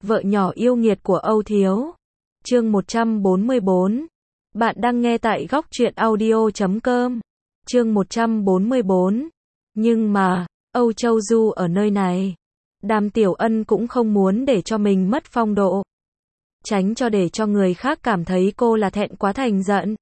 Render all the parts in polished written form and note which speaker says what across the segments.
Speaker 1: Vợ nhỏ yêu nghiệt của Âu Thiếu. Chương 144. Bạn đang nghe tại góc truyện audio.com. Chương 144. Nhưng mà, Âu Châu Du ở nơi này. Đàm Tiểu Ân cũng không muốn để cho mình mất phong độ. Tránh cho để cho người khác cảm thấy cô là thẹn quá thành giận.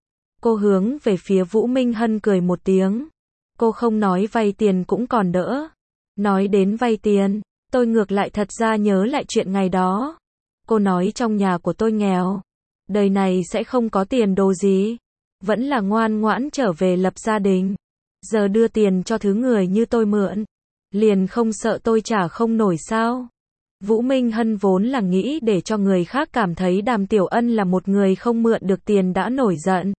Speaker 1: Cô hướng về phía Vũ Minh Hân cười một tiếng. Cô không nói vay tiền cũng còn đỡ. Nói đến vay tiền, tôi ngược lại thật ra nhớ lại chuyện ngày đó. Cô nói trong nhà của tôi nghèo. Đời này sẽ không có tiền đồ gì. Vẫn là ngoan ngoãn trở về lập gia đình. Giờ đưa tiền cho thứ người như tôi mượn. Liền không sợ tôi trả không nổi sao? Vũ Minh Hân vốn là nghĩ để cho người khác cảm thấy Đàm Tiểu Ân là một người không mượn được tiền đã nổi giận.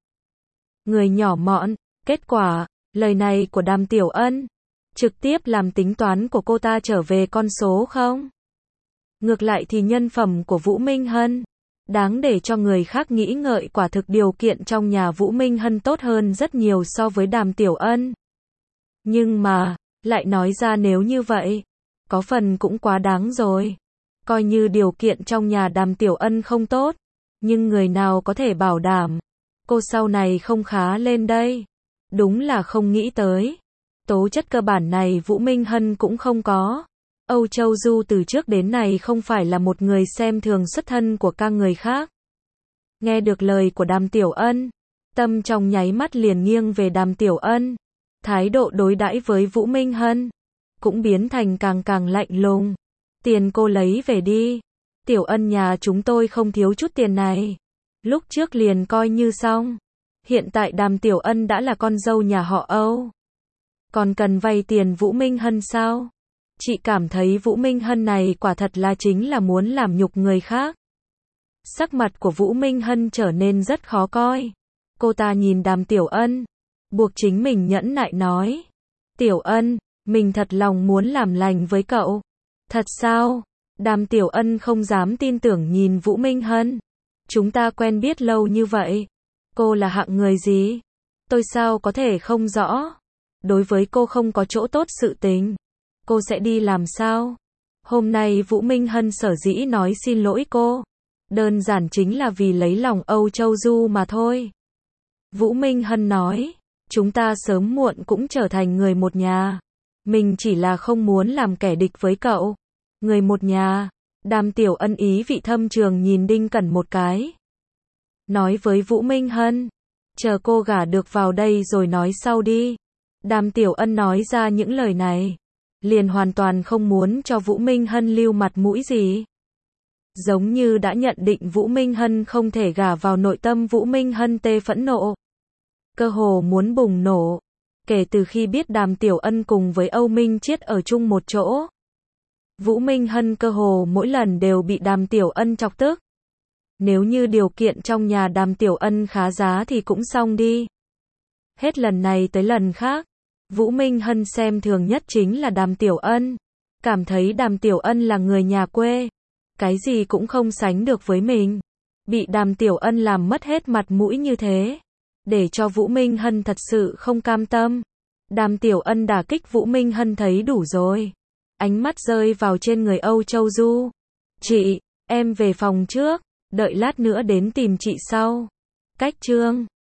Speaker 1: Người nhỏ mọn, kết quả, lời này của Đàm Tiểu Ân trực tiếp làm tính toán của cô ta trở về con số không? Ngược lại thì nhân phẩm của Vũ Minh Hân đáng để cho người khác nghĩ ngợi, quả thực điều kiện trong nhà Vũ Minh Hân tốt hơn rất nhiều so với Đàm Tiểu Ân. Nhưng mà, lại nói ra nếu như vậy, có phần cũng quá đáng rồi. Coi như điều kiện trong nhà Đàm Tiểu Ân không tốt, nhưng người nào có thể bảo đảm cô sau này không khá lên đây? Đúng là không nghĩ tới. Tố chất cơ bản này Vũ Minh Hân cũng không có. Âu Châu Du từ trước đến nay không phải là một người xem thường xuất thân của các người khác. Nghe được lời của Đàm Tiểu Ân, tâm trong nháy mắt liền nghiêng về Đàm Tiểu Ân. Thái độ đối đãi với Vũ Minh Hân cũng biến thành càng lạnh lùng. Tiền cô lấy về đi. Tiểu Ân nhà chúng tôi không thiếu chút tiền này. Lúc trước liền coi như xong. Hiện tại Đàm Tiểu Ân đã là con dâu nhà họ Âu. Còn cần vay tiền Vũ Minh Hân sao? Chị cảm thấy Vũ Minh Hân này quả thật là chính là muốn làm nhục người khác. Sắc mặt của Vũ Minh Hân trở nên rất khó coi. Cô ta nhìn Đàm Tiểu Ân, buộc chính mình nhẫn nại nói. Tiểu Ân, mình thật lòng muốn làm lành với cậu. Thật sao? Đàm Tiểu Ân không dám tin tưởng nhìn Vũ Minh Hân. Chúng ta quen biết lâu như vậy. Cô là hạng người gì? Tôi sao có thể không rõ? Đối với cô không có chỗ tốt sự tình. Cô sẽ đi làm sao? Hôm nay Vũ Minh Hân sở dĩ nói xin lỗi cô. Đơn giản chính là vì lấy lòng Âu Châu Du mà thôi. Vũ Minh Hân nói, chúng ta sớm muộn cũng trở thành người một nhà. Mình chỉ là không muốn làm kẻ địch với cậu. Người một nhà. Đàm Tiểu Ân ý vị thâm trường nhìn Đinh Cẩn một cái. Nói với Vũ Minh Hân, chờ cô gả được vào đây rồi nói sau đi. Đàm Tiểu Ân nói ra những lời này, liền hoàn toàn không muốn cho Vũ Minh Hân lưu mặt mũi gì. Giống như đã nhận định Vũ Minh Hân không thể gả vào, nội tâm Vũ Minh Hân tê phẫn nộ. Cơ hồ muốn bùng nổ. Kể từ khi biết Đàm Tiểu Ân cùng với Âu Minh Chiết ở chung một chỗ, Vũ Minh Hân cơ hồ mỗi lần đều bị Đàm Tiểu Ân chọc tức. Nếu như điều kiện trong nhà Đàm Tiểu Ân khá giá thì cũng xong đi. Hết lần này tới lần khác, Vũ Minh Hân xem thường nhất chính là Đàm Tiểu Ân. Cảm thấy Đàm Tiểu Ân là người nhà quê. Cái gì cũng không sánh được với mình. Bị Đàm Tiểu Ân làm mất hết mặt mũi như thế. Để cho Vũ Minh Hân thật sự không cam tâm. Đàm Tiểu Ân đả kích Vũ Minh Hân thấy đủ rồi. Ánh mắt rơi vào trên người Âu Châu Du. Chị, em về phòng trước. Đợi lát nữa đến tìm chị sau. Cách chương